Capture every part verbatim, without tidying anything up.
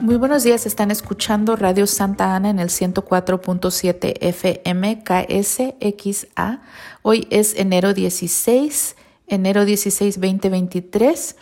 Muy buenos días, están escuchando Radio Santa Ana en el ciento cuatro punto siete F M K S X A. Hoy es enero dieciséis, enero dieciséis, veinte veintitrés.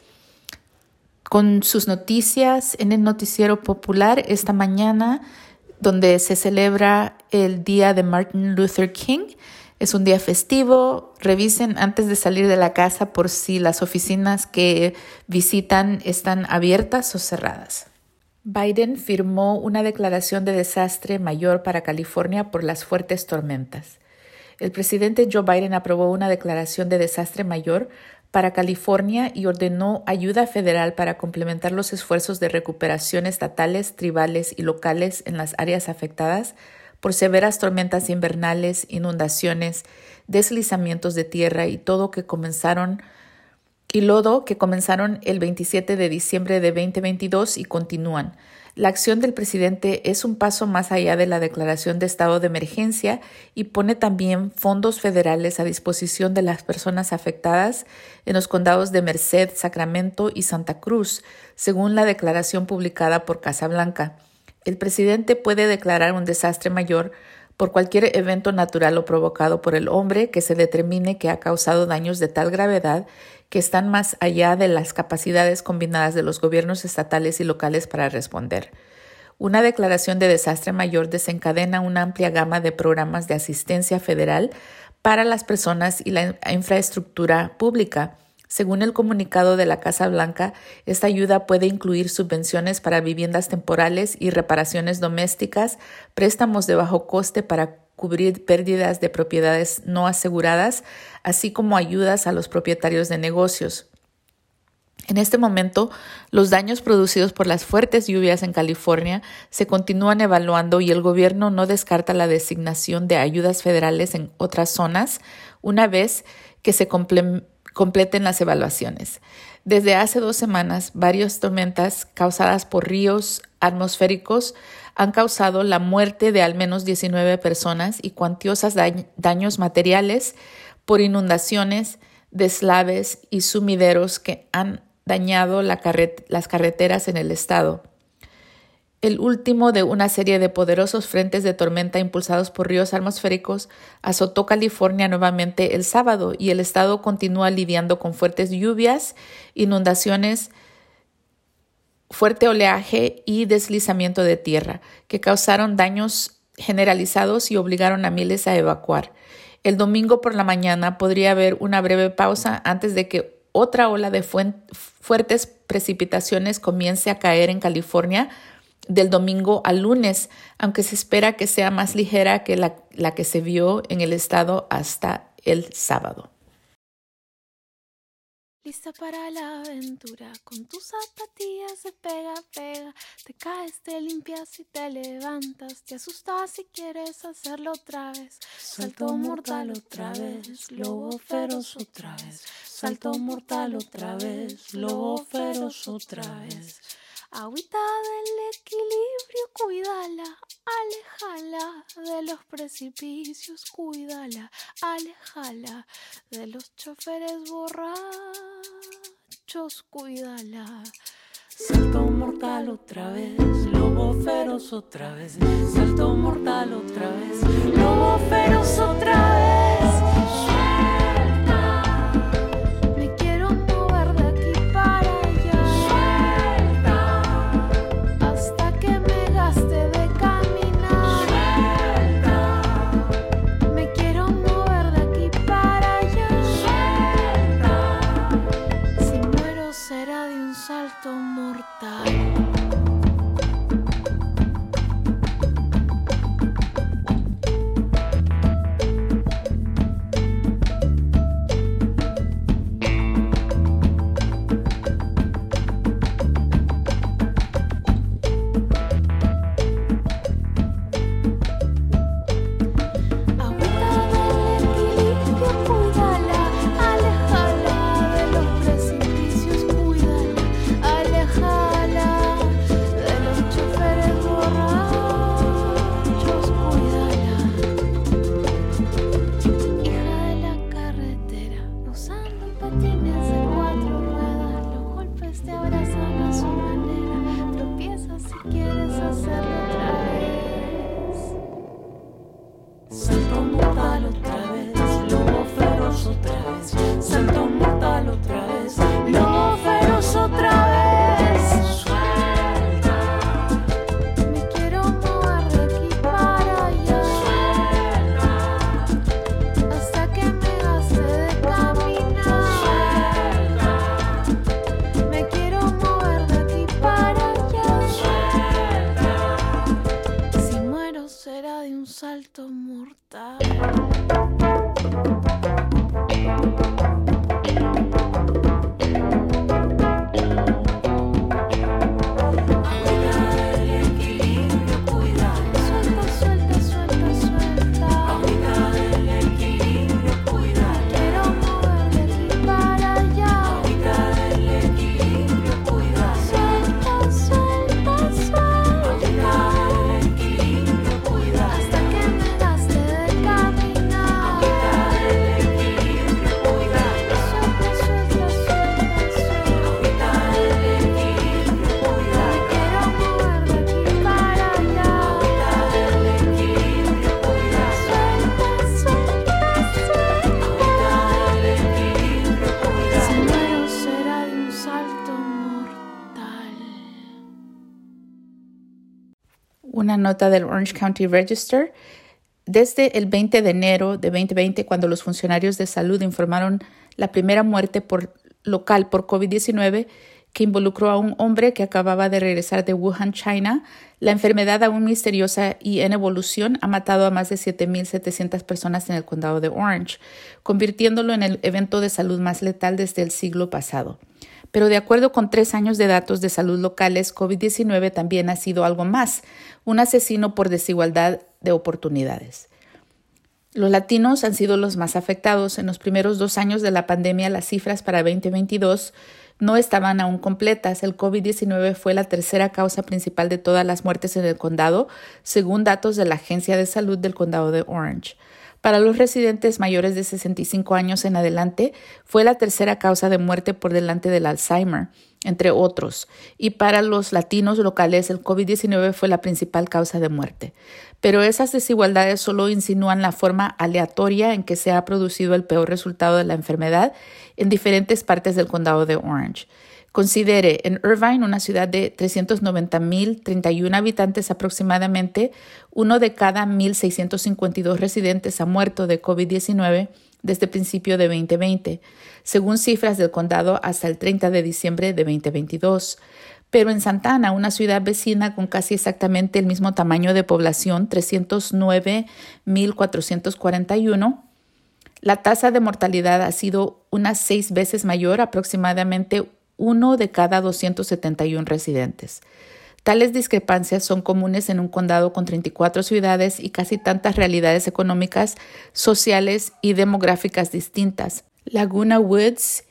Con sus noticias en el Noticiero Popular esta mañana, donde se celebra el día de Martin Luther King. Es un día festivo. Revisen antes de salir de la casa por si las oficinas que visitan están abiertas o cerradas. Biden firmó una declaración de desastre mayor para California por las fuertes tormentas. El presidente Joe Biden aprobó una declaración de desastre mayor para California y ordenó ayuda federal para complementar los esfuerzos de recuperación estatales, tribales y locales en las áreas afectadas por severas tormentas invernales, inundaciones, deslizamientos de tierra y todo que comenzaron y lodo que comenzaron el veintisiete de diciembre de veinte veintidós y continúan. La acción del presidente es un paso más allá de la declaración de estado de emergencia y pone también fondos federales a disposición de las personas afectadas en los condados de Merced, Sacramento y Santa Cruz, según la declaración publicada por Casa Blanca. El presidente puede declarar un desastre mayor por cualquier evento natural o provocado por el hombre que se determine que ha causado daños de tal gravedad que están más allá de las capacidades combinadas de los gobiernos estatales y locales para responder. Una declaración de desastre mayor desencadena una amplia gama de programas de asistencia federal para las personas y la infraestructura pública. Según el comunicado de la Casa Blanca, esta ayuda puede incluir subvenciones para viviendas temporales y reparaciones domésticas, préstamos de bajo coste para cubrir pérdidas de propiedades no aseguradas, así como ayudas a los propietarios de negocios. En este momento, los daños producidos por las fuertes lluvias en California se continúan evaluando y el gobierno no descarta la designación de ayudas federales en otras zonas una vez que se comple- completen las evaluaciones. Desde hace dos semanas, varias tormentas causadas por ríos atmosféricos han causado la muerte de al menos diecinueve personas y cuantiosos dañ- daños materiales por inundaciones, deslaves y sumideros que han dañado la carret- las carreteras en el estado. El último de una serie de poderosos frentes de tormenta impulsados por ríos atmosféricos azotó California nuevamente el sábado y el estado continúa lidiando con fuertes lluvias, inundaciones, fuerte oleaje y deslizamiento de tierra que causaron daños generalizados y obligaron a miles a evacuar. El domingo por la mañana podría haber una breve pausa antes de que otra ola de fuertes precipitaciones comience a caer en California del domingo al lunes, aunque se espera que sea más ligera que la, la que se vio en el estado hasta el sábado. Lista para la aventura, con tus zapatillas de pega, pega. Te caes, te limpias y te levantas. Te asustas si quieres hacerlo otra vez. Salto mortal otra vez, lobo feroz otra vez. Salto mortal otra vez, lobo feroz otra vez. Agüita del equilibrio, cuídala, aléjala de los precipicios, cuídala, aléjala de los choferes borrachos, cuídala. Salto mortal otra vez, lobo feroz otra vez. Salto mortal otra vez, lobo feroz otra vez. Salto mortal. Patines de cuatro ruedas, los golpes te abrazan a su manera. Tropiezas si quieres. una nota del Orange County Register. Desde el veinte de enero de veinte veinte, cuando los funcionarios de salud informaron la primera muerte por, local por COVID diecinueve, que involucró a un hombre que acababa de regresar de Wuhan, China, la enfermedad aún misteriosa y en evolución ha matado a más de siete mil setecientas personas en el condado de Orange, convirtiéndolo en el evento de salud más letal desde el siglo pasado. Pero de acuerdo con tres años de datos de salud locales, COVID diecinueve también ha sido algo más, un asesino por desigualdad de oportunidades. Los latinos han sido los más afectados. En los primeros dos años de la pandemia, las cifras para veinte veintidós no estaban aún completas. El COVID diecinueve fue la tercera causa principal de todas las muertes en el condado, según datos de la Agencia de Salud del Condado de Orange. Para los residentes mayores de sesenta y cinco años en adelante, fue la tercera causa de muerte por delante del Alzheimer, entre otros. Y para los latinos locales, el COVID diecinueve fue la principal causa de muerte. Pero esas desigualdades solo insinúan la forma aleatoria en que se ha producido el peor resultado de la enfermedad en diferentes partes del condado de Orange. Considere, en Irvine, una ciudad de trescientos noventa mil treinta y uno habitantes aproximadamente, uno de cada mil seiscientos cincuenta y dos residentes ha muerto de COVID diecinueve desde el principio de veinte veinte, según cifras del condado hasta el treinta de diciembre de veinte veintidós. Pero en Santa Ana, una ciudad vecina con casi exactamente el mismo tamaño de población, trescientos nueve mil cuatrocientos cuarenta y uno, la tasa de mortalidad ha sido unas seis veces mayor, aproximadamente uno de cada doscientos setenta y uno residentes. Tales discrepancias son comunes en un condado con treinta y cuatro ciudades y casi tantas realidades económicas, sociales y demográficas distintas. Laguna Woods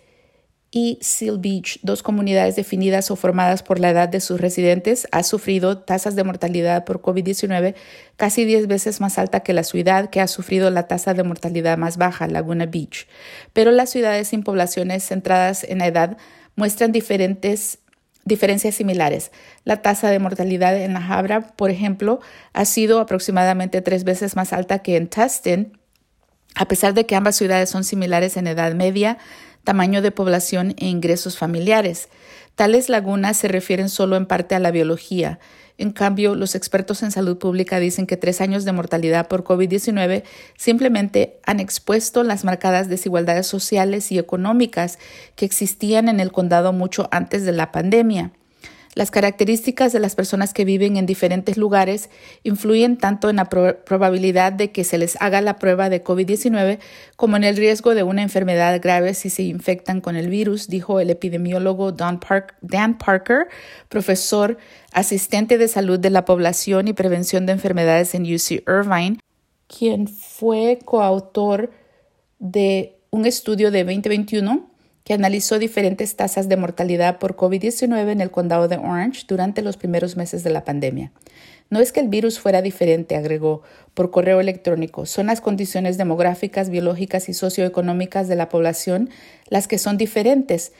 y Seal Beach, dos comunidades definidas o formadas por la edad de sus residentes, han sufrido tasas de mortalidad por COVID diecinueve casi diez veces más alta que la ciudad que ha sufrido la tasa de mortalidad más baja, Laguna Beach. Pero las ciudades sin poblaciones centradas en edad muestran diferentes diferencias similares. La tasa de mortalidad en La Habra, por ejemplo, ha sido aproximadamente tres veces más alta que en Tustin, a pesar de que ambas ciudades son similares en edad media, tamaño de población e ingresos familiares. Tales lagunas se refieren solo en parte a la biología. En cambio, los expertos en salud pública dicen que tres años de mortalidad por COVID diecinueve simplemente han expuesto las marcadas desigualdades sociales y económicas que existían en el condado mucho antes de la pandemia. Las características de las personas que viven en diferentes lugares influyen tanto en la pro- probabilidad de que se les haga la prueba de COVID diecinueve como en el riesgo de una enfermedad grave si se infectan con el virus, dijo el epidemiólogo Dan, Park- Dan Parker, profesor asistente de salud de la población y prevención de enfermedades en U C Irvine, quien fue coautor de un estudio de veinte veintiuno que analizó diferentes tasas de mortalidad por COVID diecinueve en el condado de Orange durante los primeros meses de la pandemia. No es que el virus fuera diferente, agregó por correo electrónico, son las condiciones demográficas, biológicas y socioeconómicas de la población las que son diferentes.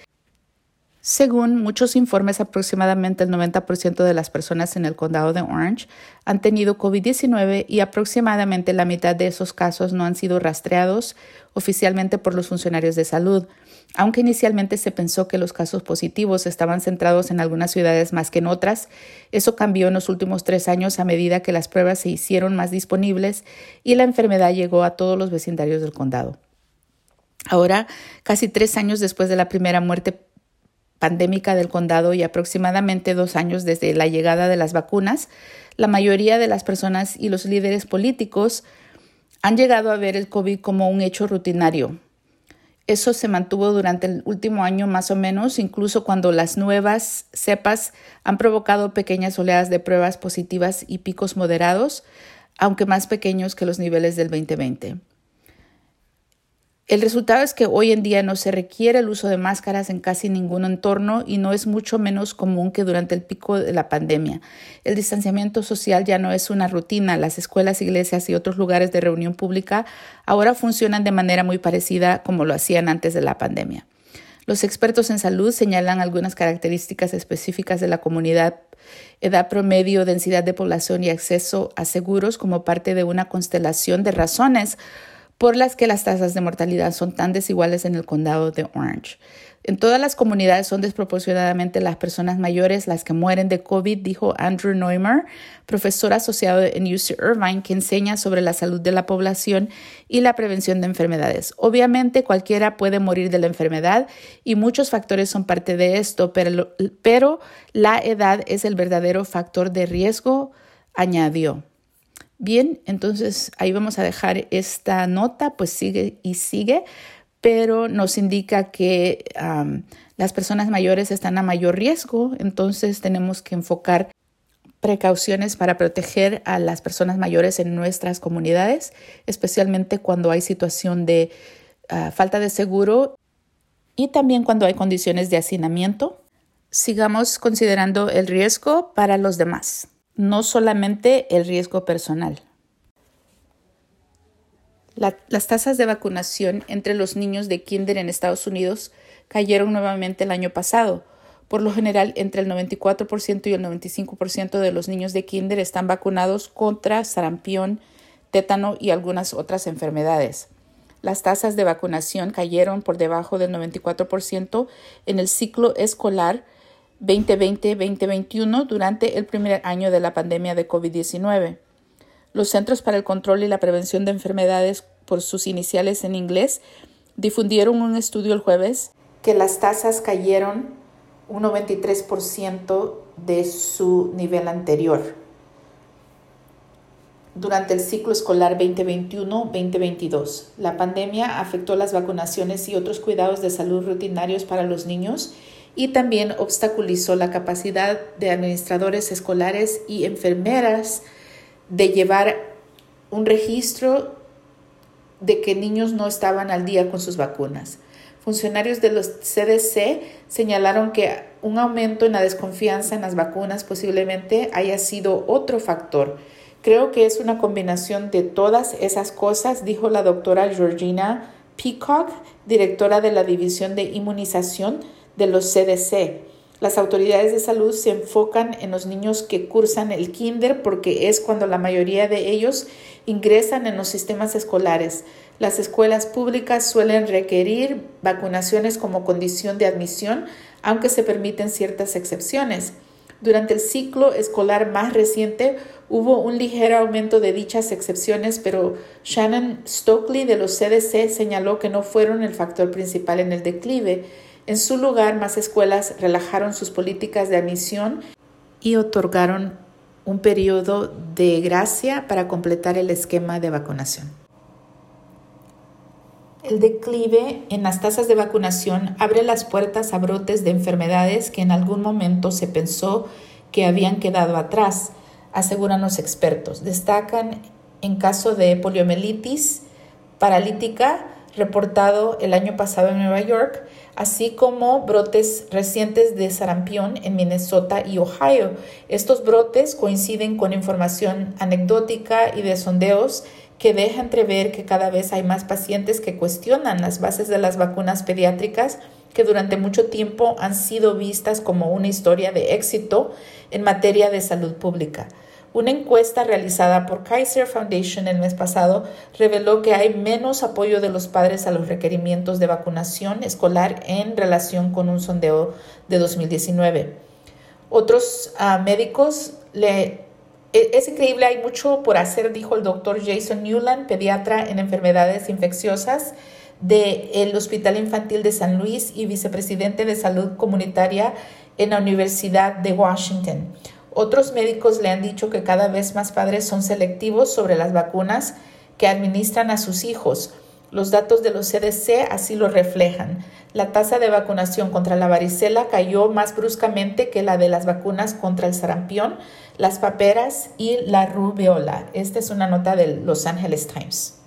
Según muchos informes, aproximadamente el noventa por ciento de las personas en el condado de Orange han tenido COVID diecinueve y aproximadamente la mitad de esos casos no han sido rastreados oficialmente por los funcionarios de salud. Aunque inicialmente se pensó que los casos positivos estaban centrados en algunas ciudades más que en otras, eso cambió en los últimos tres años a medida que las pruebas se hicieron más disponibles y la enfermedad llegó a todos los vecindarios del condado. Ahora, casi tres años después de la primera muerte pandémica del condado y aproximadamente dos años desde la llegada de las vacunas, la mayoría de las personas y los líderes políticos han llegado a ver el COVID como un hecho rutinario. Eso se mantuvo durante el último año más o menos, incluso cuando las nuevas cepas han provocado pequeñas oleadas de pruebas positivas y picos moderados, aunque más pequeños que los niveles del veinte veinte. El resultado es que hoy en día no se requiere el uso de máscaras en casi ningún entorno y no es mucho menos común que durante el pico de la pandemia. El distanciamiento social ya no es una rutina. Las escuelas, iglesias y otros lugares de reunión pública ahora funcionan de manera muy parecida como lo hacían antes de la pandemia. Los expertos en salud señalan algunas características específicas de la comunidad: edad promedio, densidad de población y acceso a seguros como parte de una constelación de razones por las que las tasas de mortalidad son tan desiguales en el condado de Orange. En todas las comunidades son desproporcionadamente las personas mayores las que mueren de COVID, dijo Andrew Neumer, profesor asociado en U C Irvine, que enseña sobre la salud de la población y la prevención de enfermedades. Obviamente, cualquiera puede morir de la enfermedad y muchos factores son parte de esto, pero, pero la edad es el verdadero factor de riesgo, añadió. Bien, entonces ahí vamos a dejar esta nota, pues sigue y sigue, pero nos indica que um, las personas mayores están a mayor riesgo, entonces tenemos que enfocar precauciones para proteger a las personas mayores en nuestras comunidades, especialmente cuando hay situación de uh, falta de seguro y también cuando hay condiciones de hacinamiento. Sigamos considerando el riesgo para los demás, no solamente el riesgo personal. La, las tasas de vacunación entre los niños de kinder en Estados Unidos cayeron nuevamente el año pasado. Por lo general, entre el noventa y cuatro por ciento y el noventa y cinco por ciento de los niños de kinder están vacunados contra sarampión, tétano y algunas otras enfermedades. Las tasas de vacunación cayeron por debajo del noventa y cuatro por ciento en el ciclo escolar veinte veinte veinte veintiuno durante el primer año de la pandemia de COVID diecinueve. Los Centros para el Control y la Prevención de Enfermedades, por sus iniciales en inglés, difundieron un estudio el jueves que las tasas cayeron un noventa y tres por ciento de su nivel anterior durante el ciclo escolar veinte veintiuno veinte veintidós. La pandemia afectó las vacunaciones y otros cuidados de salud rutinarios para los niños y también obstaculizó la capacidad de administradores escolares y enfermeras de llevar un registro de que niños no estaban al día con sus vacunas. Funcionarios de los C D C señalaron que un aumento en la desconfianza en las vacunas posiblemente haya sido otro factor. Creo que es una combinación de todas esas cosas, dijo la doctora Georgina Peacock, directora de la División de Inmunización de los C D C. Las autoridades de salud se enfocan en los niños que cursan el kinder porque es cuando la mayoría de ellos ingresan en los sistemas escolares. Las escuelas públicas suelen requerir vacunaciones como condición de admisión, aunque se permiten ciertas excepciones. Durante el ciclo escolar más reciente hubo un ligero aumento de dichas excepciones, pero Shannon Stokely de los C D C señaló que no fueron el factor principal en el declive. En su lugar, más escuelas relajaron sus políticas de admisión y otorgaron un periodo de gracia para completar el esquema de vacunación. El declive en las tasas de vacunación abre las puertas a brotes de enfermedades que en algún momento se pensó que habían quedado atrás, aseguran los expertos. Destacan en caso de poliomielitis paralítica, reportado el año pasado en Nueva York, así como brotes recientes de sarampión en Minnesota y Ohio. Estos brotes coinciden con información anecdótica y de sondeos que deja entrever que cada vez hay más pacientes que cuestionan las bases de las vacunas pediátricas que durante mucho tiempo han sido vistas como una historia de éxito en materia de salud pública. Una encuesta realizada por Kaiser Foundation el mes pasado reveló que hay menos apoyo de los padres a los requerimientos de vacunación escolar en relación con un sondeo de dos mil diecinueve. Otros uh, médicos le... Es increíble, hay mucho por hacer, dijo el doctor Jason Newland, pediatra en enfermedades infecciosas del Hospital Infantil de San Luis y vicepresidente de salud comunitaria en la Universidad de Washington. Otros médicos le han dicho que cada vez más padres son selectivos sobre las vacunas que administran a sus hijos. Los datos de los C D C así lo reflejan. La tasa de vacunación contra la varicela cayó más bruscamente que la de las vacunas contra el sarampión, las paperas y la rubiola. Esta es una nota del Los Angeles Times.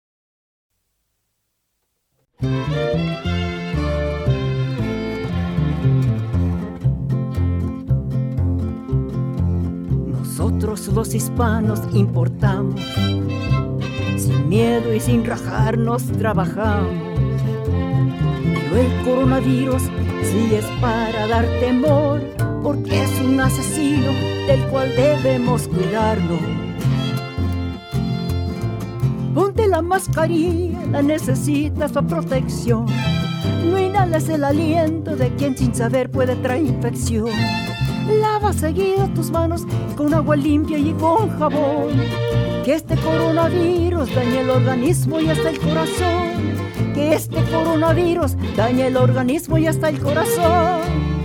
Nosotros los hispanos importamos, sin miedo y sin rajarnos trabajamos. Pero el coronavirus sí es para dar temor, porque es un asesino del cual debemos cuidarnos. Ponte Ponte la mascarilla, la necesitas para protección. No inhales el aliento de quien sin saber puede traer infección. Lava seguido tus manos con agua limpia y con jabón. Que este coronavirus dañe el organismo y hasta el corazón. Que este coronavirus dañe el organismo y hasta el corazón.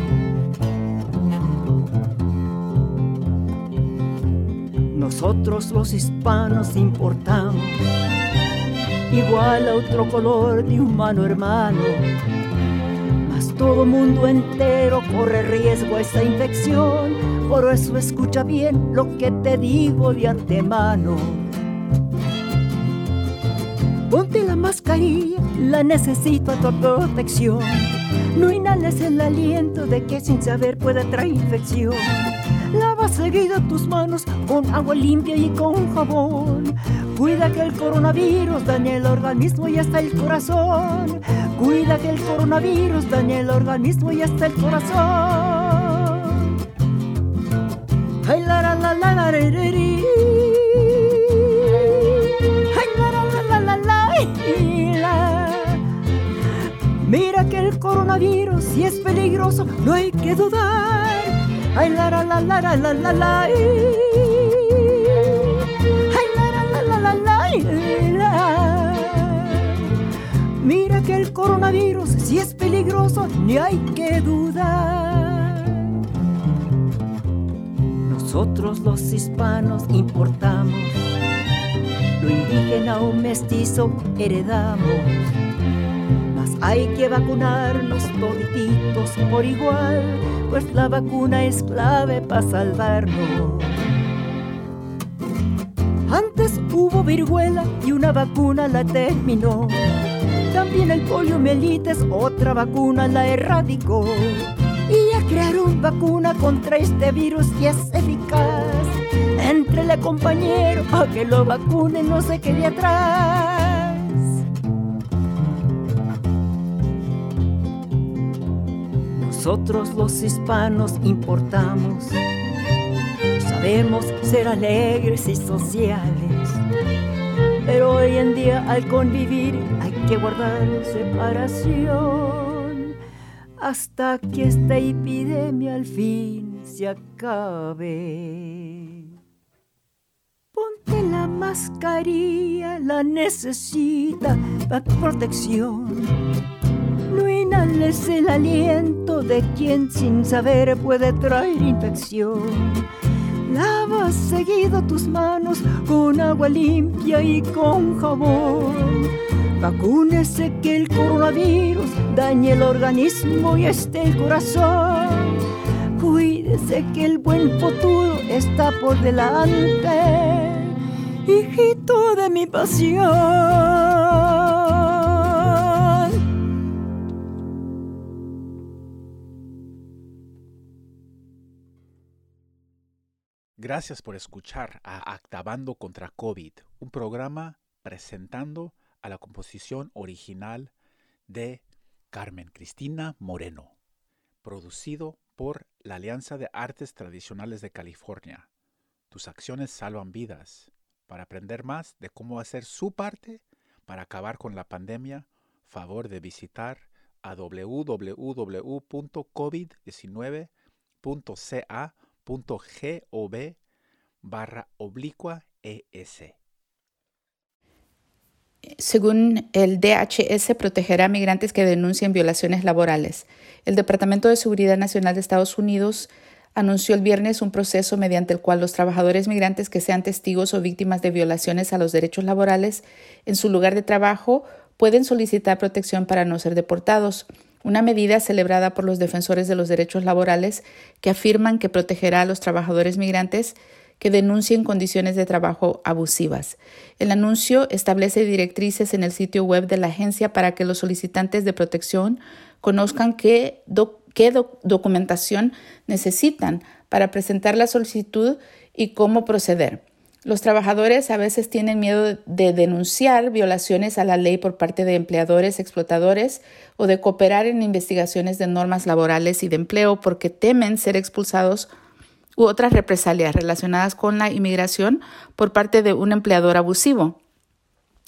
Nosotros los hispanos importamos igual a otro color de humano hermano. Mas todo mundo entero corre riesgo a esta infección. Por eso escucha bien lo que te digo de antemano. Ponte la mascarilla, la necesito a tu protección. No inhales el aliento de que sin saber puede traer infección. Lava seguido tus manos con agua limpia y con jabón. Cuida que el coronavirus dañe el organismo y hasta el corazón. Cuida que el coronavirus dañe el organismo y hasta el corazón. Ay, la, la, la, la, la, re, re, re. Ay, la, la, la, la, la, la. Mira que el coronavirus si es peligroso, no hay que dudar. Ay, la, la, la, la, la, la, la, la. Ay, la, la, la, la, la, la, la. Mira que el coronavirus si es peligroso, ni hay que dudar. Nosotros los hispanos importamos, lo indígena o mestizo heredamos. Mas hay que vacunarnos todititos por igual, pues la vacuna es clave para salvarnos. Antes hubo viruela y una vacuna la terminó. También el poliomielitis, otra vacuna la erradicó. Y ya crearon vacuna contra este virus y es eficaz. Éntrele, compañero, a que lo vacunen, no se quede atrás. Nosotros los hispanos importamos. Sabemos ser alegres y sociales, pero hoy en día al convivir hay que guardar separación hasta que esta epidemia al fin se acabe. Ponte la mascarilla, la necesita para protección. No inhales el aliento de quien sin saber puede traer infección. Lava seguido tus manos con agua limpia y con jabón. Vacúnese que el coronavirus dañe el organismo y esté el corazón. Cuídese que el buen futuro está por delante, hijito de mi pasión. Gracias por escuchar a Actabando contra COVID, un programa presentando a la composición original de Carmen Cristina Moreno, producido por la Alianza de Artes Tradicionales de California. Tus acciones salvan vidas. Para aprender más de cómo hacer su parte para acabar con la pandemia, favor de visitar a w w w punto covid diecinueve punto ca punto gov barra oblicua es. Según el D H S, protegerá a migrantes que denuncien violaciones laborales. El Departamento de Seguridad Nacional de Estados Unidos anunció el viernes un proceso mediante el cual los trabajadores migrantes que sean testigos o víctimas de violaciones a los derechos laborales en su lugar de trabajo pueden solicitar protección para no ser deportados. Una medida celebrada por los defensores de los derechos laborales que afirman que protegerá a los trabajadores migrantes que denuncien condiciones de trabajo abusivas. El anuncio establece directrices en el sitio web de la agencia para que los solicitantes de protección conozcan qué, do, qué do, documentación necesitan para presentar la solicitud y cómo proceder. Los trabajadores a veces tienen miedo de denunciar violaciones a la ley por parte de empleadores, explotadores o de cooperar en investigaciones de normas laborales y de empleo porque temen ser expulsados u otras represalias relacionadas con la inmigración por parte de un empleador abusivo.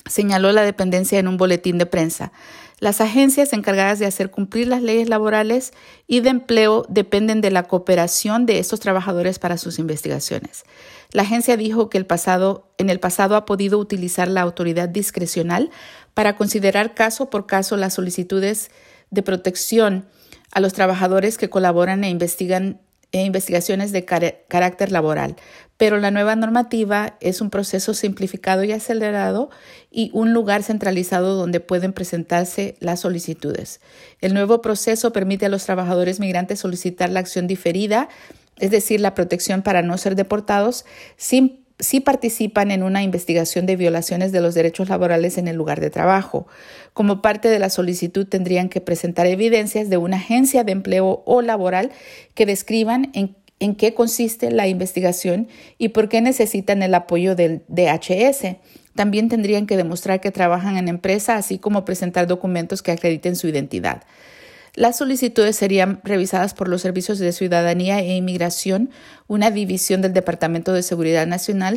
señaló la dependencia en un boletín de prensa. Las agencias encargadas de hacer cumplir las leyes laborales y de empleo dependen de la cooperación de estos trabajadores para sus investigaciones. La agencia dijo que el pasado, en el pasado ha podido utilizar la autoridad discrecional para considerar caso por caso las solicitudes de protección a los trabajadores que colaboran e investigan e investigaciones de car- carácter laboral, pero la nueva normativa es un proceso simplificado y acelerado y un lugar centralizado donde pueden presentarse las solicitudes. El nuevo proceso permite a los trabajadores migrantes solicitar la acción diferida, es decir, la protección para no ser deportados, sin si participan en una investigación de violaciones de los derechos laborales en el lugar de trabajo. Como parte de la solicitud tendrían que presentar evidencias de una agencia de empleo o laboral que describan en, en qué consiste la investigación y por qué necesitan el apoyo del D H S. También tendrían que demostrar que trabajan en empresa, así como presentar documentos que acrediten su identidad. Las solicitudes serían revisadas por los Servicios de Ciudadanía e Inmigración, una división del Departamento de Seguridad Nacional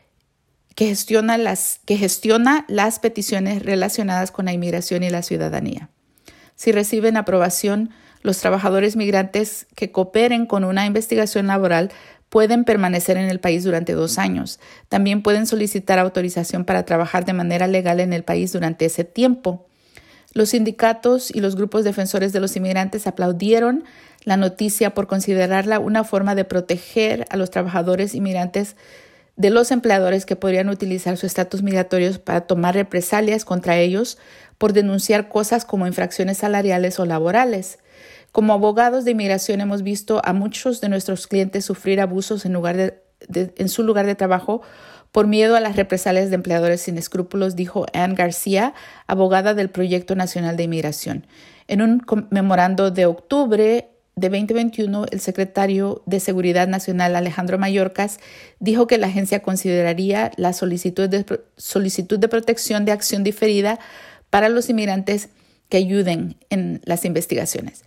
que gestiona las, que gestiona las peticiones relacionadas con la inmigración y la ciudadanía. Si reciben aprobación, los trabajadores migrantes que cooperen con una investigación laboral pueden permanecer en el país durante dos años. También pueden solicitar autorización para trabajar de manera legal en el país durante ese tiempo. Los sindicatos y los grupos defensores de los inmigrantes aplaudieron la noticia por considerarla una forma de proteger a los trabajadores inmigrantes de los empleadores que podrían utilizar su estatus migratorio para tomar represalias contra ellos por denunciar cosas como infracciones salariales o laborales. Como abogados de inmigración hemos visto a muchos de nuestros clientes sufrir abusos en, lugar de, de, en su lugar de trabajo por miedo a las represalias de empleadores sin escrúpulos, dijo Ann García, abogada del Proyecto Nacional de Inmigración. En un memorando de octubre de veinte veintiuno, el secretario de Seguridad Nacional, Alejandro Mayorkas, dijo que la agencia consideraría la solicitud de, solicitud de protección de acción diferida para los inmigrantes que ayuden en las investigaciones.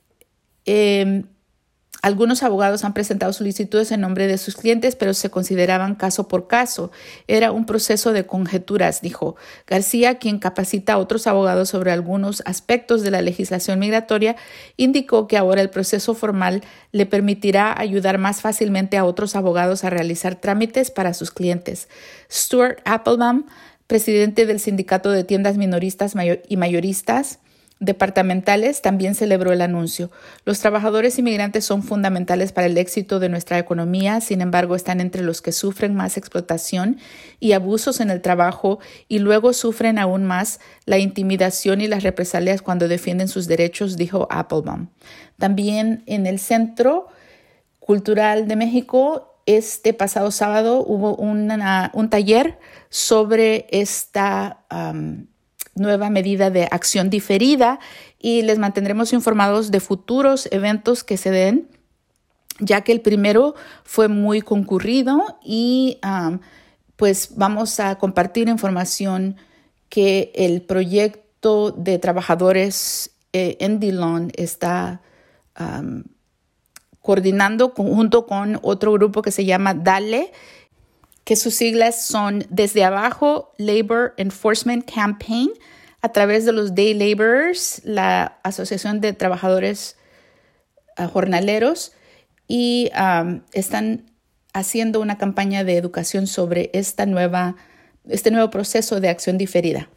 Eh, Algunos abogados han presentado solicitudes en nombre de sus clientes, pero se consideraban caso por caso. Era un proceso de conjeturas, dijo García, quien capacita a otros abogados sobre algunos aspectos de la legislación migratoria. Indicó que ahora el proceso formal le permitirá ayudar más fácilmente a otros abogados a realizar trámites para sus clientes. Stuart Applebaum, presidente del Sindicato de Tiendas Minoristas y Mayoristas Departamentales, también celebró el anuncio. Los trabajadores inmigrantes son fundamentales para el éxito de nuestra economía, sin embargo, están entre los que sufren más explotación y abusos en el trabajo y luego sufren aún más la intimidación y las represalias cuando defienden sus derechos, dijo Applebaum. También en el Centro Cultural de México, este pasado sábado hubo una, un taller sobre esta um, nueva medida de acción diferida y les mantendremos informados de futuros eventos que se den, ya que el primero fue muy concurrido y um, pues vamos a compartir información que el proyecto de trabajadores eh, en Dillon está um, coordinando junto con otro grupo que se llama DALE, que sus siglas son Desde Abajo Labor Enforcement Campaign, a través de los Day Laborers, la Asociación de Trabajadores uh, Jornaleros, y um, están haciendo una campaña de educación sobre esta nueva, este nuevo proceso de acción diferida.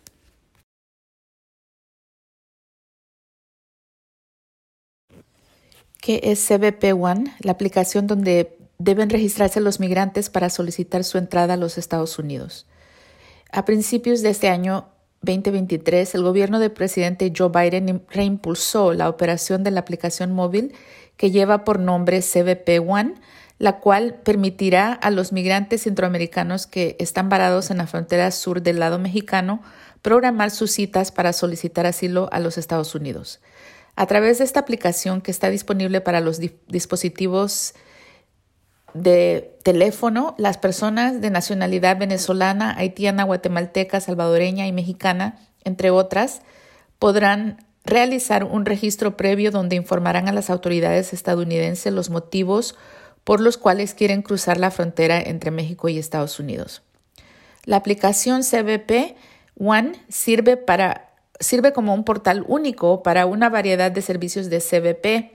¿Qué es C B P One? La aplicación donde deben registrarse los migrantes para solicitar su entrada a los Estados Unidos. A principios de este año veinte veintitrés, el gobierno del presidente Joe Biden reimpulsó la operación de la aplicación móvil que lleva por nombre C B P One, la cual permitirá a los migrantes centroamericanos que están varados en la frontera sur del lado mexicano programar sus citas para solicitar asilo a los Estados Unidos. A través de esta aplicación, que está disponible para los di- dispositivos de teléfono, las personas de nacionalidad venezolana, haitiana, guatemalteca, salvadoreña y mexicana, entre otras, podrán realizar un registro previo donde informarán a las autoridades estadounidenses los motivos por los cuales quieren cruzar la frontera entre México y Estados Unidos. La aplicación C B P One sirve, para, sirve como un portal único para una variedad de servicios de C B P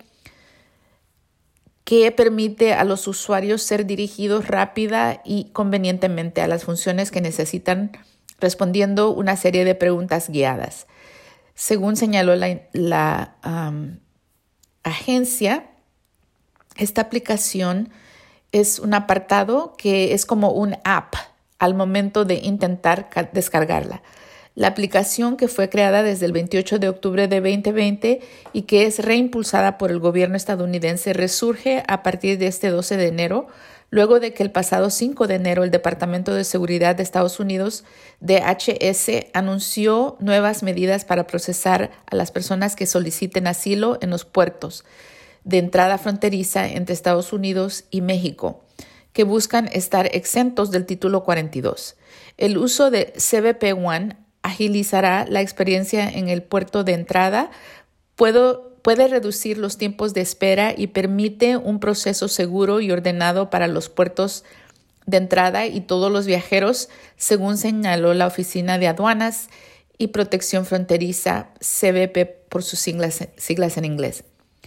que permite a los usuarios ser dirigidos rápida y convenientemente a las funciones que necesitan, respondiendo una serie de preguntas guiadas. Según señaló la, la um, agencia, esta aplicación es un apartado que es como un app al momento de intentar ca- descargarla. La aplicación, que fue creada desde el veintiocho de octubre de veinte veinte y que es reimpulsada por el gobierno estadounidense, resurge a partir de este doce de enero, luego de que el pasado cinco de enero el Departamento de Seguridad de Estados Unidos, D H S, anunció nuevas medidas para procesar a las personas que soliciten asilo en los puertos de entrada fronteriza entre Estados Unidos y México, que buscan estar exentos del Título cuarenta y dos. El uso de C B P One agilizará la experiencia en el puerto de entrada, Puedo, puede reducir los tiempos de espera y permite un proceso seguro y ordenado para los puertos de entrada y todos los viajeros, según señaló la Oficina de Aduanas y Protección Fronteriza, C B P por sus siglas, siglas en inglés.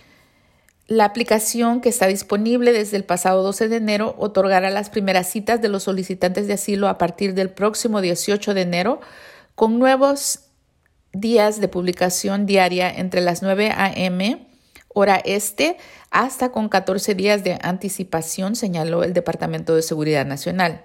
La aplicación, que está disponible desde el pasado doce de enero, otorgará las primeras citas de los solicitantes de asilo a partir del próximo dieciocho de enero, con nuevos días de publicación diaria entre las nueve a eme hora este hasta con catorce días de anticipación, señaló el Departamento de Seguridad Nacional.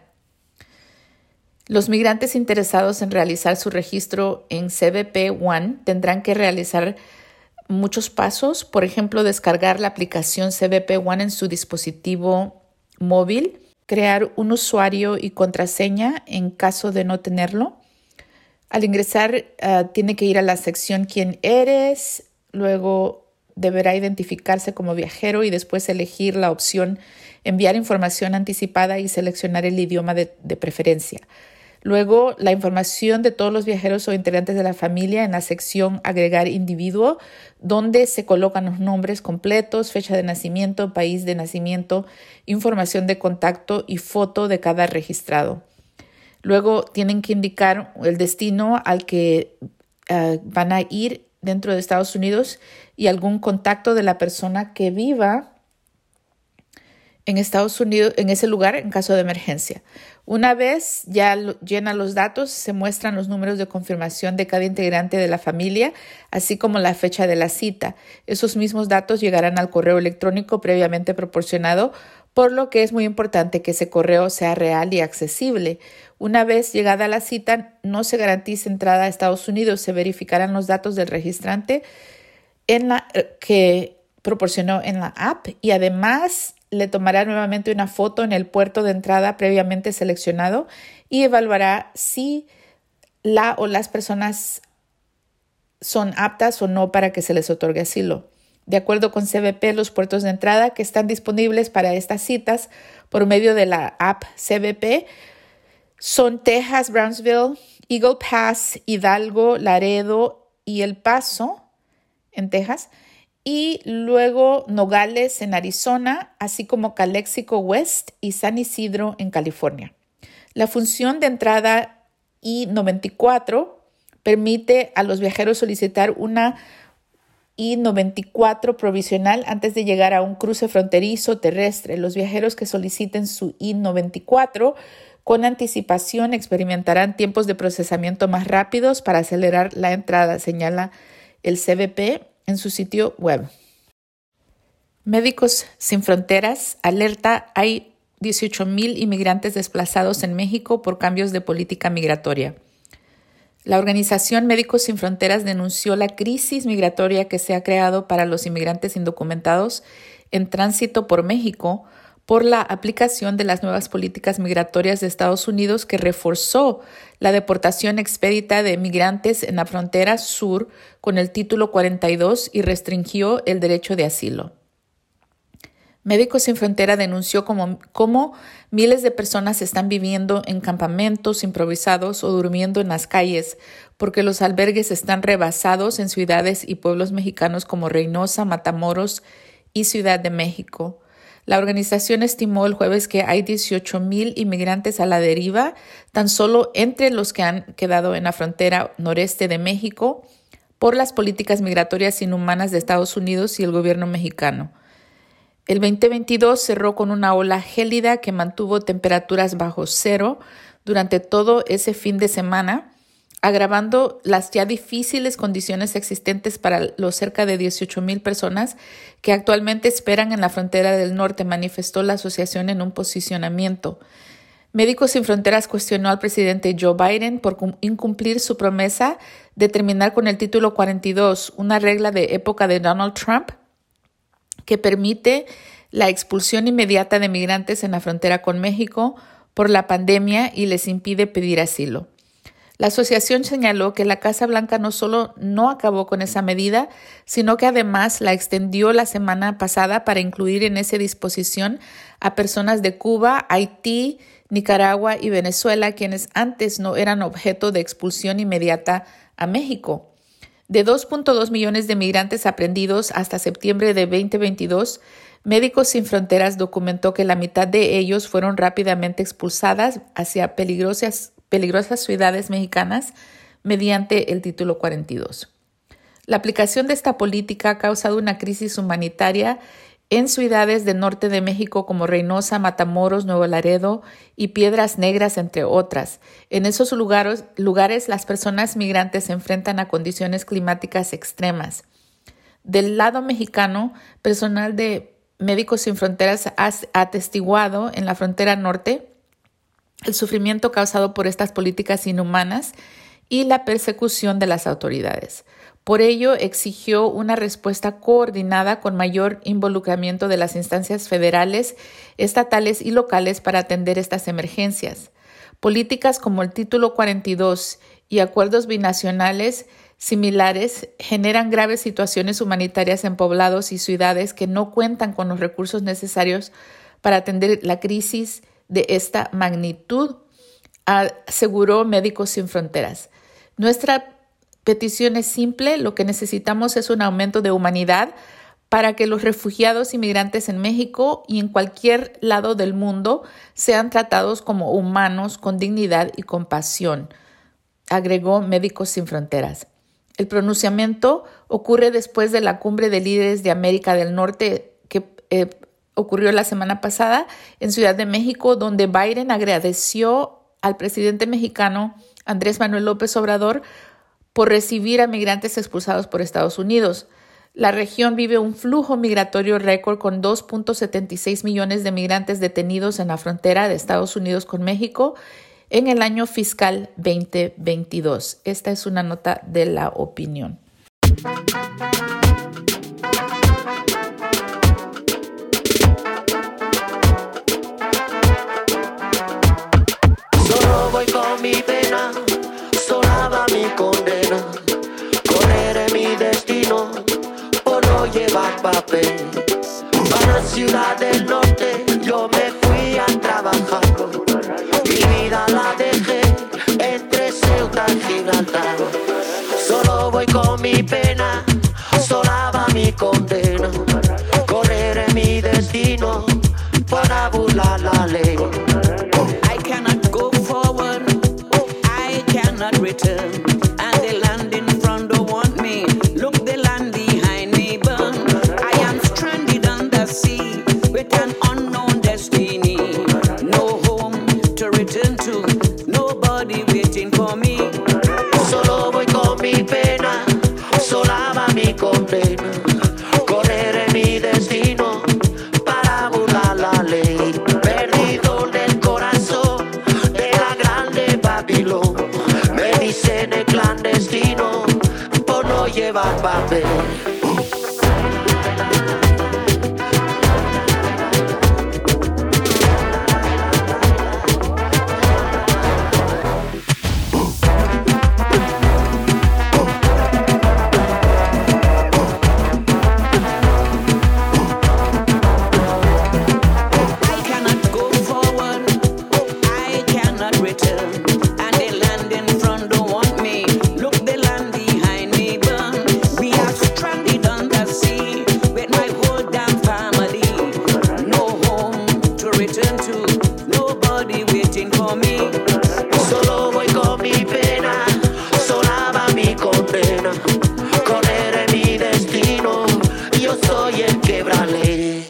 Los migrantes interesados en realizar su registro en C B P One tendrán que realizar muchos pasos, por ejemplo, descargar la aplicación C B P One en su dispositivo móvil, crear un usuario y contraseña en caso de no tenerlo. Al ingresar, uh, tiene que ir a la sección ¿Quién eres?, luego deberá identificarse como viajero y después elegir la opción Enviar información anticipada y seleccionar el idioma de, de preferencia. Luego, la información de todos los viajeros o integrantes de la familia en la sección Agregar individuo, donde se colocan los nombres completos, fecha de nacimiento, país de nacimiento, información de contacto y foto de cada registrado. Luego tienen que indicar el destino al que uh, van a ir dentro de Estados Unidos y algún contacto de la persona que viva en Estados Unidos, en ese lugar, en caso de emergencia. Una vez ya lo, llenan los datos, se muestran los números de confirmación de cada integrante de la familia, así como la fecha de la cita. Esos mismos datos llegarán al correo electrónico previamente proporcionado, por lo que es muy importante que ese correo sea real y accesible. Una vez llegada la cita, no se garantiza entrada a Estados Unidos. Se verificarán los datos del registrante en la, que proporcionó en la app y además le tomará nuevamente una foto en el puerto de entrada previamente seleccionado y evaluará si la o las personas son aptas o no para que se les otorgue asilo. De acuerdo con C B P, los puertos de entrada que están disponibles para estas citas por medio de la app C B P son Texas, Brownsville, Eagle Pass, Hidalgo, Laredo y El Paso en Texas, y luego Nogales en Arizona, así como Calexico West y San Isidro en California. La función de entrada I noventa y cuatro permite a los viajeros solicitar una I noventa y cuatro provisional antes de llegar a un cruce fronterizo terrestre. Los viajeros que soliciten su I noventa y cuatro con anticipación experimentarán tiempos de procesamiento más rápidos para acelerar la entrada, señala el C B P en su sitio web. Médicos Sin Fronteras alerta: hay dieciocho mil inmigrantes desplazados en México por cambios de política migratoria. La organización Médicos Sin Fronteras denunció la crisis migratoria que se ha creado para los inmigrantes indocumentados en tránsito por México por la aplicación de las nuevas políticas migratorias de Estados Unidos, que reforzó la deportación expedita de migrantes en la frontera sur con el Título cuarenta y dos y restringió el derecho de asilo. Médicos Sin Frontera denunció cómo, cómo miles de personas están viviendo en campamentos improvisados o durmiendo en las calles porque los albergues están rebasados en ciudades y pueblos mexicanos como Reynosa, Matamoros y Ciudad de México. La organización estimó el jueves que hay dieciocho mil inmigrantes a la deriva, tan solo entre los que han quedado en la frontera noreste de México por las políticas migratorias inhumanas de Estados Unidos y el gobierno mexicano. El veinte veintidós cerró con una ola gélida que mantuvo temperaturas bajo cero durante todo ese fin de semana, agravando las ya difíciles condiciones existentes para los cerca de dieciocho mil personas que actualmente esperan en la frontera del norte, manifestó la asociación en un posicionamiento. Médicos Sin Fronteras cuestionó al presidente Joe Biden por incumplir su promesa de terminar con el Título cuarenta y dos, una regla de época de Donald Trump que permite la expulsión inmediata de migrantes en la frontera con México por la pandemia y les impide pedir asilo. La asociación señaló que la Casa Blanca no solo no acabó con esa medida, sino que además la extendió la semana pasada para incluir en esa disposición a personas de Cuba, Haití, Nicaragua y Venezuela, quienes antes no eran objeto de expulsión inmediata a México. De dos punto dos millones de migrantes aprendidos hasta septiembre de veinte veintidós, Médicos Sin Fronteras documentó que la mitad de ellos fueron rápidamente expulsadas hacia peligrosas, peligrosas ciudades mexicanas mediante el Título cuarenta y dos. La aplicación de esta política ha causado una crisis humanitaria en ciudades del norte de México como Reynosa, Matamoros, Nuevo Laredo y Piedras Negras, entre otras. En esos lugares, lugares las personas migrantes se enfrentan a condiciones climáticas extremas. Del lado mexicano, personal de Médicos Sin Fronteras ha atestiguado en la frontera norte el sufrimiento causado por estas políticas inhumanas y la persecución de las autoridades. Por ello, exigió una respuesta coordinada con mayor involucramiento de las instancias federales, estatales y locales para atender estas emergencias. Políticas como el Título cuarenta y dos y acuerdos binacionales similares generan graves situaciones humanitarias en poblados y ciudades que no cuentan con los recursos necesarios para atender la crisis de esta magnitud, aseguró Médicos Sin Fronteras. Nuestra petición es simple, lo que necesitamos es un aumento de humanidad para que los refugiados inmigrantes en México y en cualquier lado del mundo sean tratados como humanos con dignidad y compasión, agregó Médicos Sin Fronteras. El pronunciamiento ocurre después de la cumbre de líderes de América del Norte que eh, ocurrió la semana pasada en Ciudad de México, donde Biden agradeció al presidente mexicano Andrés Manuel López Obrador por recibir a migrantes expulsados por Estados Unidos. La región vive un flujo migratorio récord con dos punto setenta y seis millones de migrantes detenidos en la frontera de Estados Unidos con México en el año fiscal veinte veintidós. Esta es una nota de La Opinión. Solo voy con mi pena, sola va mi condena. Correré mi destino por no llevar papel. Para Ciudad del Norte yo me fui a trabajar. Mi vida la dejé entre Ceuta y Gibraltar. Solo voy con mi pena, sola va mi condena. Correré mi destino para burlar la ley. I cannot go forward, I cannot return. And the land in front don't want me. Look, the land behind me burn. I am stranded on the sea with an unknown destiny. No home to return to, nobody waiting for me. Solo voy con mi pena, sola va mi condena. Correré mi destino para burlar la ley. Perdido québrale.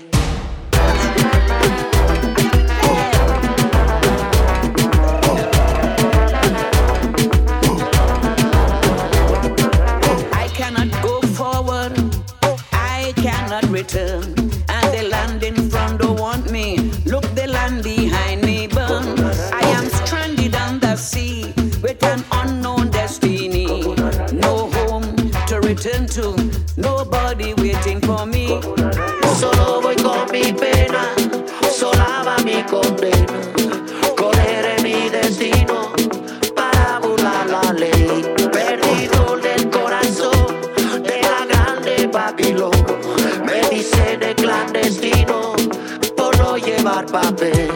I cannot go forward, I cannot return, and the land in front don't want me. Look, the land behind me burn. I am stranded on the sea with an unknown destiny. No home to return to, nobody waiting for me. Solo voy con mi pena, sola va mi condena. Correré mi destino para burlar la ley. Perdido del corazón de la grande Babilón. Me dice de clandestino por no llevar papel.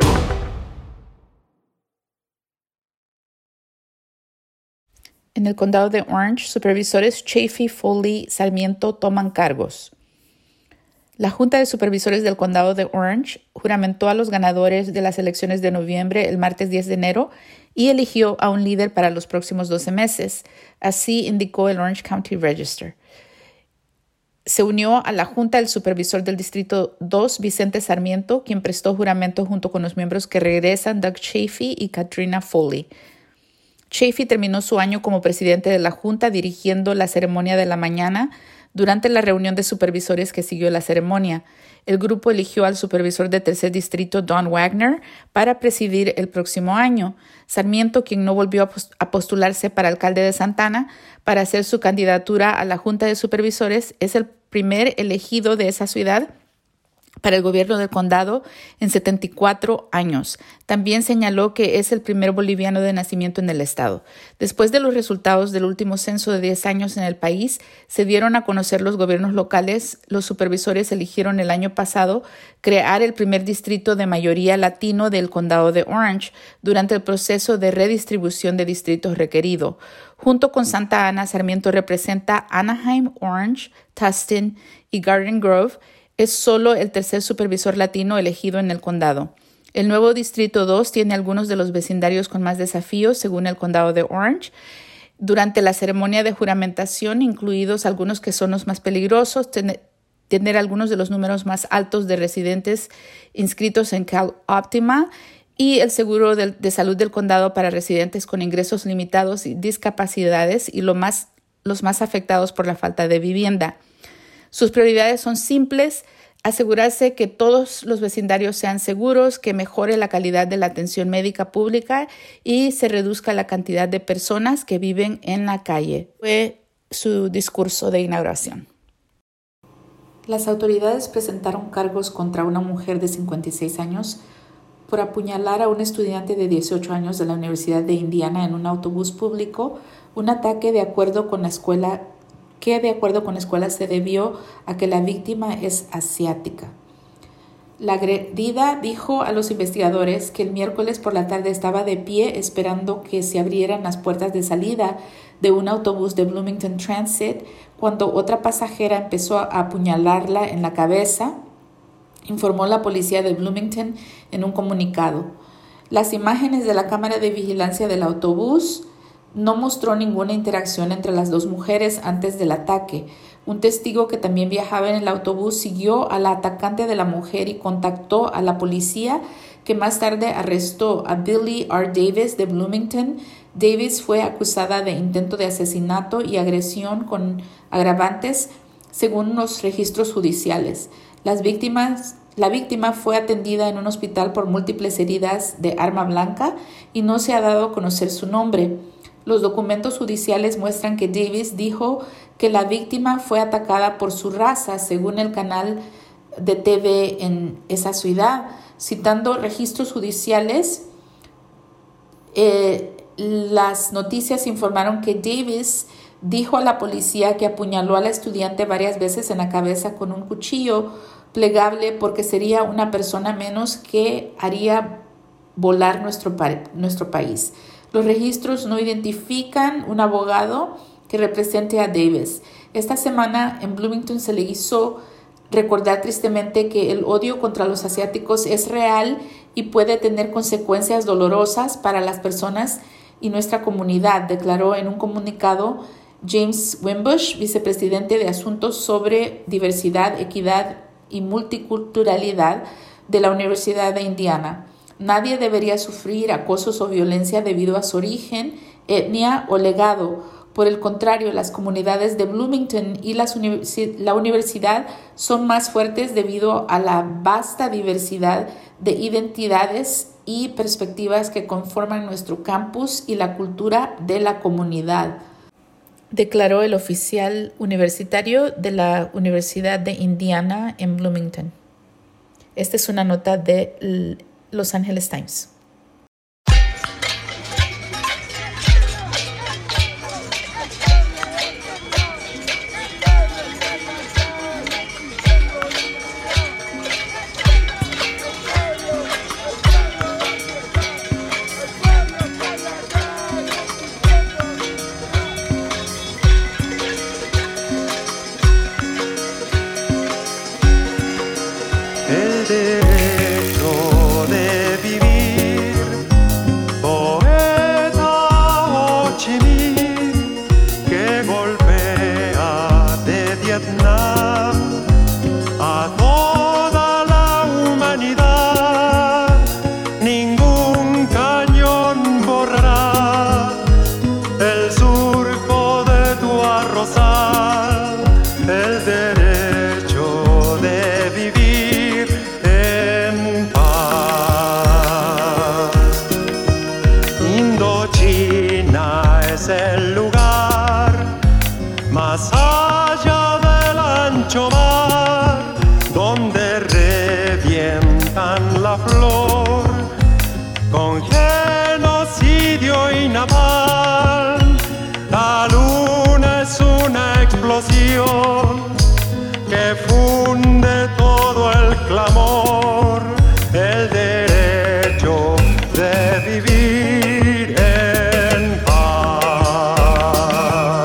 En el condado de Orange, supervisores Chafee, Foley, Sarmiento toman cargos. La Junta de Supervisores del Condado de Orange juramentó a los ganadores de las elecciones de noviembre el martes diez de enero y eligió a un líder para los próximos doce meses. Así indicó el Orange County Register. Se unió a la Junta el supervisor del Distrito dos, Vicente Sarmiento, quien prestó juramento junto con los miembros que regresan, Doug Chafee y Katrina Foley. Chafee terminó su año como presidente de la Junta dirigiendo la ceremonia de la mañana. Durante la reunión de supervisores que siguió la ceremonia, el grupo eligió al supervisor de tercer distrito, Don Wagner, para presidir el próximo año. Sarmiento, quien no volvió a postularse para alcalde de Santana para hacer su candidatura a la Junta de Supervisores, es el primer elegido de esa ciudad para el gobierno del condado en setenta y cuatro años. También señaló que es el primer boliviano de nacimiento en el estado. Después de los resultados del último censo de diez años en el país, se dieron a conocer los gobiernos locales. Los supervisores eligieron el año pasado crear el primer distrito de mayoría latino del condado de Orange durante el proceso de redistribución de distritos requerido. Junto con Santa Ana, Sarmiento representa Anaheim, Orange, Tustin y Garden Grove. Es solo el tercer supervisor latino elegido en el condado. El nuevo Distrito dos tiene algunos de los vecindarios con más desafíos, según el condado de Orange. Durante la ceremonia de juramentación, incluidos algunos que son los más peligrosos, ten- tener algunos de los números más altos de residentes inscritos en CalOptima y el seguro de, de salud del condado para residentes con ingresos limitados y discapacidades y lo más, los más afectados por la falta de vivienda. Sus prioridades son simples: asegurarse que todos los vecindarios sean seguros, que mejore la calidad de la atención médica pública y se reduzca la cantidad de personas que viven en la calle. Fue su discurso de inauguración. Las autoridades presentaron cargos contra una mujer de cincuenta y seis años por apuñalar a un estudiante de dieciocho años de la Universidad de Indiana en un autobús público, un ataque de acuerdo con la escuela que de acuerdo con la escuela se debió a que la víctima es asiática. La agredida dijo a los investigadores que el miércoles por la tarde estaba de pie esperando que se abrieran las puertas de salida de un autobús de Bloomington Transit cuando otra pasajera empezó a apuñalarla en la cabeza, informó la policía de Bloomington en un comunicado. Las imágenes de la cámara de vigilancia del autobús no mostró ninguna interacción entre las dos mujeres antes del ataque. Un testigo que también viajaba en el autobús siguió a la atacante de la mujer y contactó a la policía, que más tarde arrestó a Billie R. Davis de Bloomington. Davis fue acusada de intento de asesinato y agresión con agravantes, según los registros judiciales. Las víctimas, la víctima fue atendida en un hospital por múltiples heridas de arma blanca y no se ha dado a conocer su nombre. Los documentos judiciales muestran que Davis dijo que la víctima fue atacada por su raza, según el canal de T V en esa ciudad. Citando registros judiciales, eh, las noticias informaron que Davis dijo a la policía que apuñaló a la estudiante varias veces en la cabeza con un cuchillo plegable porque sería una persona menos que haría volar nuestro, pa- nuestro país. Los registros no identifican un abogado que represente a Davis. Esta semana en Bloomington se le hizo recordar tristemente que el odio contra los asiáticos es real y puede tener consecuencias dolorosas para las personas y nuestra comunidad, declaró en un comunicado James Wimbush, vicepresidente de Asuntos sobre Diversidad, Equidad y Multiculturalidad de la Universidad de Indiana. Nadie debería sufrir acosos o violencia debido a su origen, etnia o legado. Por el contrario, las comunidades de Bloomington y las universi- la universidad son más fuertes debido a la vasta diversidad de identidades y perspectivas que conforman nuestro campus y la cultura de la comunidad, declaró el oficial universitario de la Universidad de Indiana en Bloomington. Esta es una nota de Los Angeles Times. El derecho de vivir, poeta Ho Chi Minh, que golpea de Vietnam a toda la humanidad. Ningún cañón borrará el surco de tu arrozal. El derecho de vivir en paz. Indochina es el lugar más allá del ancho mar, donde revientan la flor con genocidio y napalm. La luna es una explosión que funde todo el clamor, el derecho de vivir en paz.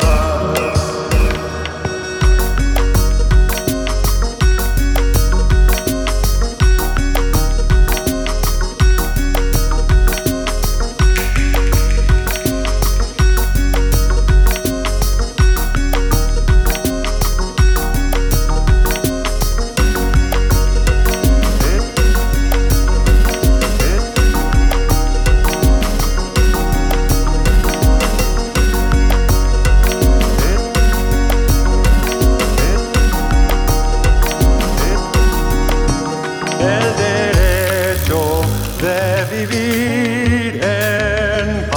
El derecho de vivir en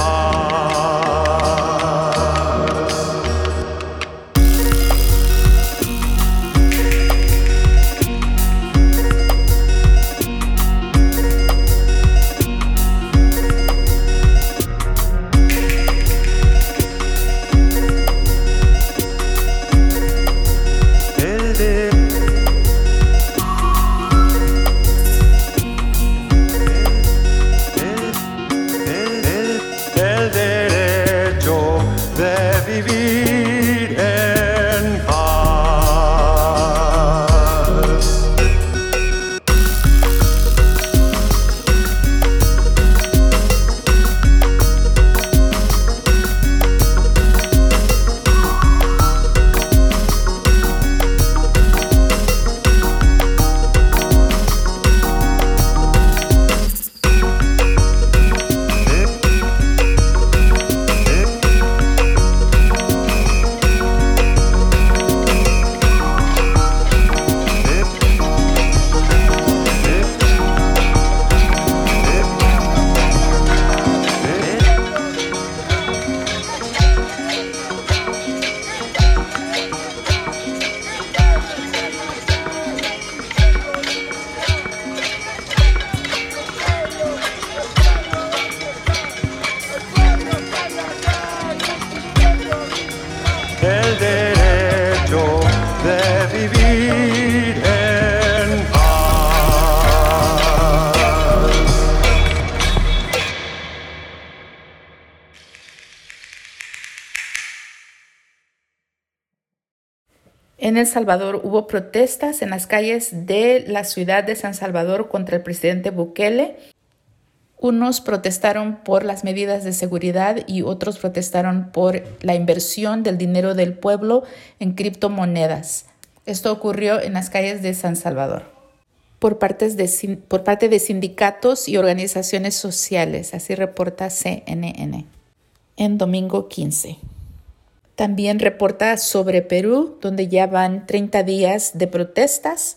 paz. El de El derecho de vivir en paz. El derecho de vivir en paz. En El Salvador hubo protestas en las calles de la ciudad de San Salvador contra el presidente Bukele. Unos protestaron por las medidas de seguridad y otros protestaron por la inversión del dinero del pueblo en criptomonedas. Esto ocurrió en las calles de San Salvador por, partes de, por parte de sindicatos y organizaciones sociales, así reporta C N N en domingo quince. También reporta sobre Perú, donde ya van treinta días de protestas.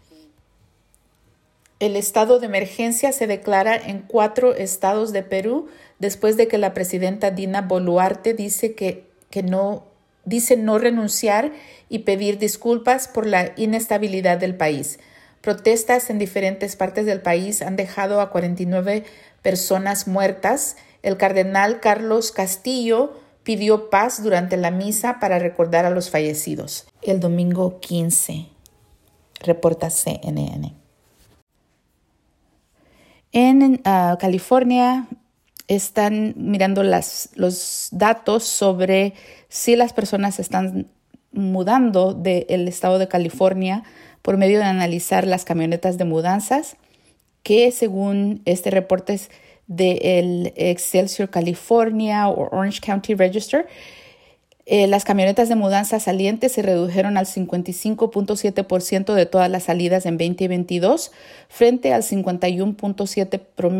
El estado de emergencia se declara en cuatro estados de Perú después de que la presidenta Dina Boluarte dice que, que no, dice no renunciar y pedir disculpas por la inestabilidad del país. Protestas en diferentes partes del país han dejado a cuarenta y nueve personas muertas. El cardenal Carlos Castillo pidió paz durante la misa para recordar a los fallecidos. El domingo quince, reporta C N N. En uh, California están mirando las, los datos sobre si las personas están mudando del estado de California por medio de analizar las camionetas de mudanzas, que según este reporte es del Excelsior California o Orange County Register, Eh, las camionetas de mudanza salientes se redujeron al cincuenta y cinco punto siete por ciento de todas las salidas en veinte veintidós frente al cincuenta y uno punto siete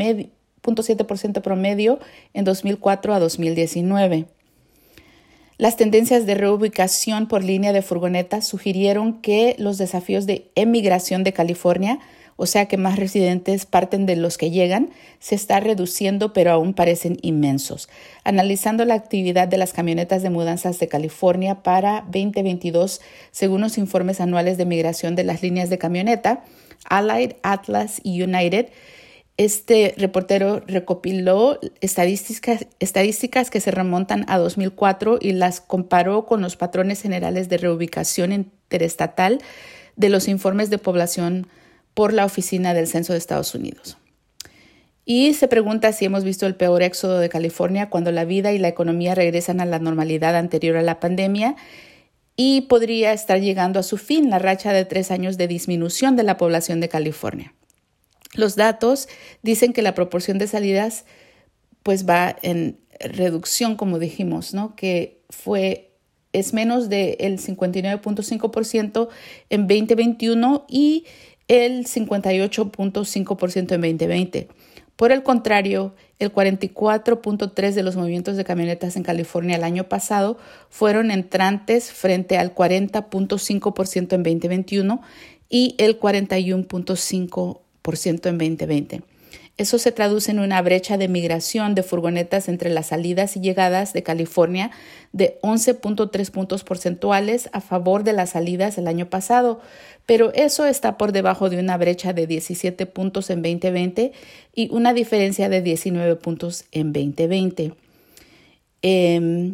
por ciento promedio en dos mil cuatro a dos mil diecinueve. Las tendencias de reubicación por línea de furgonetas sugirieron que los desafíos de emigración de California, o sea que más residentes parten de los que llegan, se está reduciendo, pero aún parecen inmensos. Analizando la actividad de las camionetas de mudanzas de California para veinte veintidós, según los informes anuales de migración de las líneas de camioneta, Allied, Atlas y United, este reportero recopiló estadísticas, estadísticas que se remontan a dos mil cuatro y las comparó con los patrones generales de reubicación interestatal de los informes de población por la Oficina del Censo de Estados Unidos. Y se pregunta si hemos visto el peor éxodo de California cuando la vida y la economía regresan a la normalidad anterior a la pandemia y podría estar llegando a su fin la racha de tres años de disminución de la población de California. Los datos dicen que la proporción de salidas pues va en reducción, como dijimos, ¿no? Que fue es menos del cincuenta y nueve punto cinco por ciento en veinte veintiuno y el cincuenta y ocho punto cinco por ciento en veinte veinte. Por el contrario, el cuarenta y cuatro punto tres por ciento de los movimientos de camionetas en California el año pasado fueron entrantes frente al cuarenta punto cinco por ciento en veinte veintiuno y el cuarenta y uno punto cinco por ciento en veinte veinte. Eso se traduce en una brecha de migración de furgonetas entre las salidas y llegadas de California de once punto tres puntos porcentuales a favor de las salidas el año pasado, pero eso está por debajo de una brecha de diecisiete puntos en veinte veinte y una diferencia de diecinueve puntos en veinte veinte. Eh,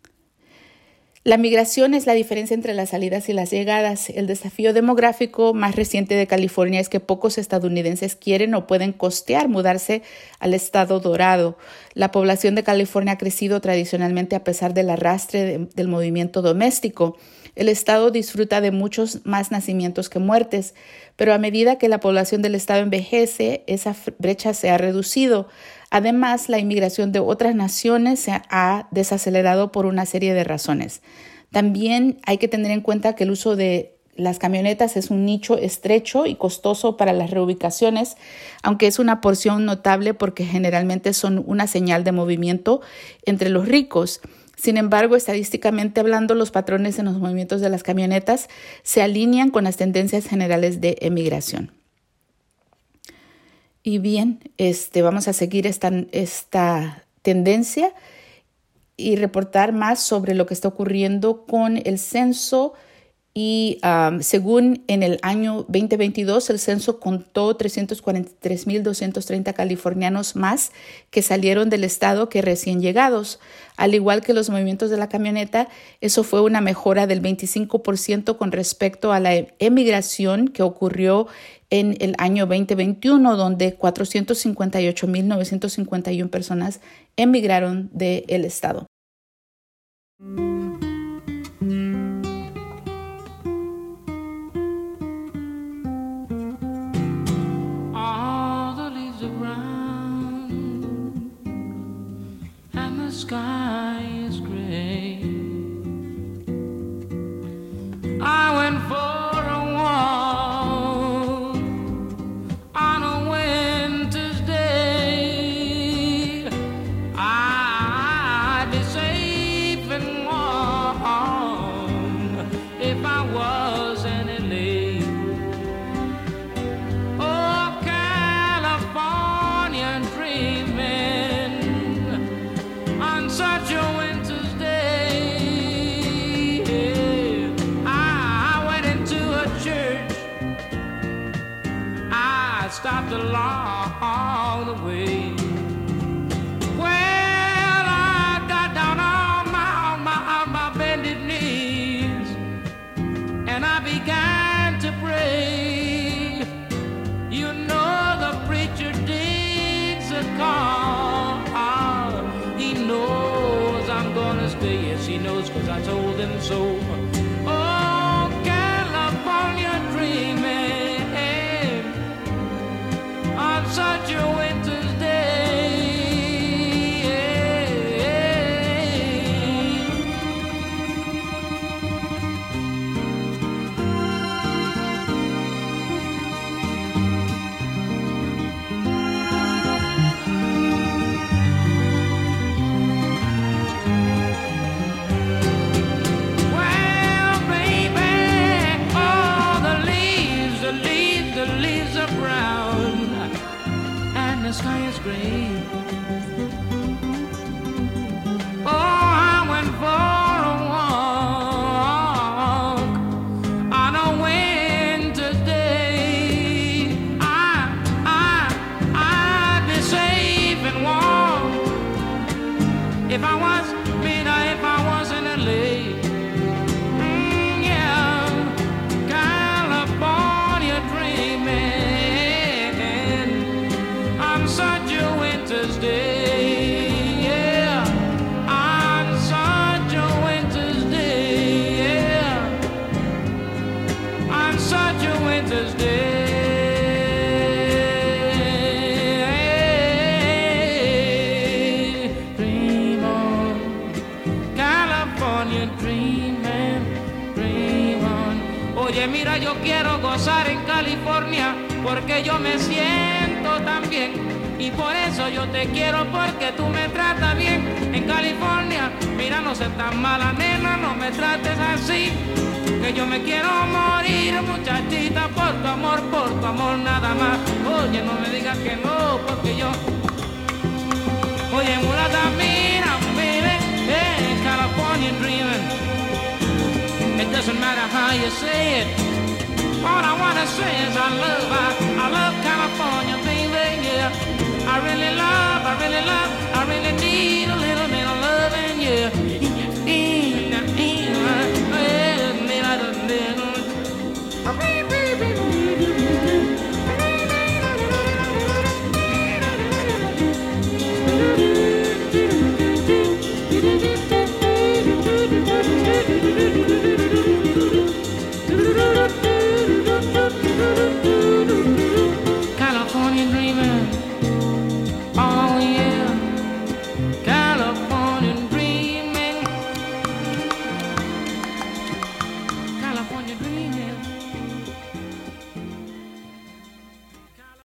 La migración es la diferencia entre las salidas y las llegadas. El desafío demográfico más reciente de California es que pocos estadounidenses quieren o pueden costear mudarse al estado dorado. La población de California ha crecido tradicionalmente a pesar del arrastre de, del movimiento doméstico. El estado disfruta de muchos más nacimientos que muertes, pero a medida que la población del estado envejece, esa brecha se ha reducido. Además, la inmigración de otras naciones se ha desacelerado por una serie de razones. También hay que tener en cuenta que el uso de las camionetas es un nicho estrecho y costoso para las reubicaciones, aunque es una porción notable porque generalmente son una señal de movimiento entre los ricos. Sin embargo, estadísticamente hablando, los patrones en los movimientos de las camionetas se alinean con las tendencias generales de emigración. Y bien, este, vamos a seguir esta, esta tendencia y reportar más sobre lo que está ocurriendo con el censo. Y um, según en el año veinte veintidós, el censo contó trescientos cuarenta y tres mil doscientos treinta californianos más que salieron del estado que recién llegados. Al igual que los movimientos de la camioneta, eso fue una mejora del veinticinco por ciento con respecto a la emigración que ocurrió en el año veinte veintiuno, donde cuatrocientos cincuenta y ocho mil novecientos cincuenta y una personas emigraron del estado. All the leaves are brown stopped along the way. Well, I got down on my, on my, on my bended knees, and I began to pray. You know the preacher digs a call. He knows I'm gonna stay. Yes, he knows, 'cause I told him so. Oh, California dreaming on such a winter's day. Well, baby, all the leaves, the leaves, the leaves are brown, and the sky is gray. Oh, I went for a walk on a winter's day. I, I, I'd be safe and warm if I was, mean, if I was in L A. Mm, yeah, California dreaming on such a winter's day, yeah, on such a winter's day, yeah, on such a winter's day. Dream on, California dreaming, dream on. Oye, mira, yo quiero gozar en California porque yo me siento tan bien. Y por eso yo te quiero, porque tú me tratas bien. En California, mira, no seas tan mala, nena, no me trates así, que yo me quiero morir, muchachita, por tu amor, por tu amor nada más. Oye, no me digas que no, porque yo... Oye, mulata, mira, baby, hey, California dreaming. It doesn't matter how you say it. All I wanna say is I love, I, I love California, baby, yeah. I really love, I really love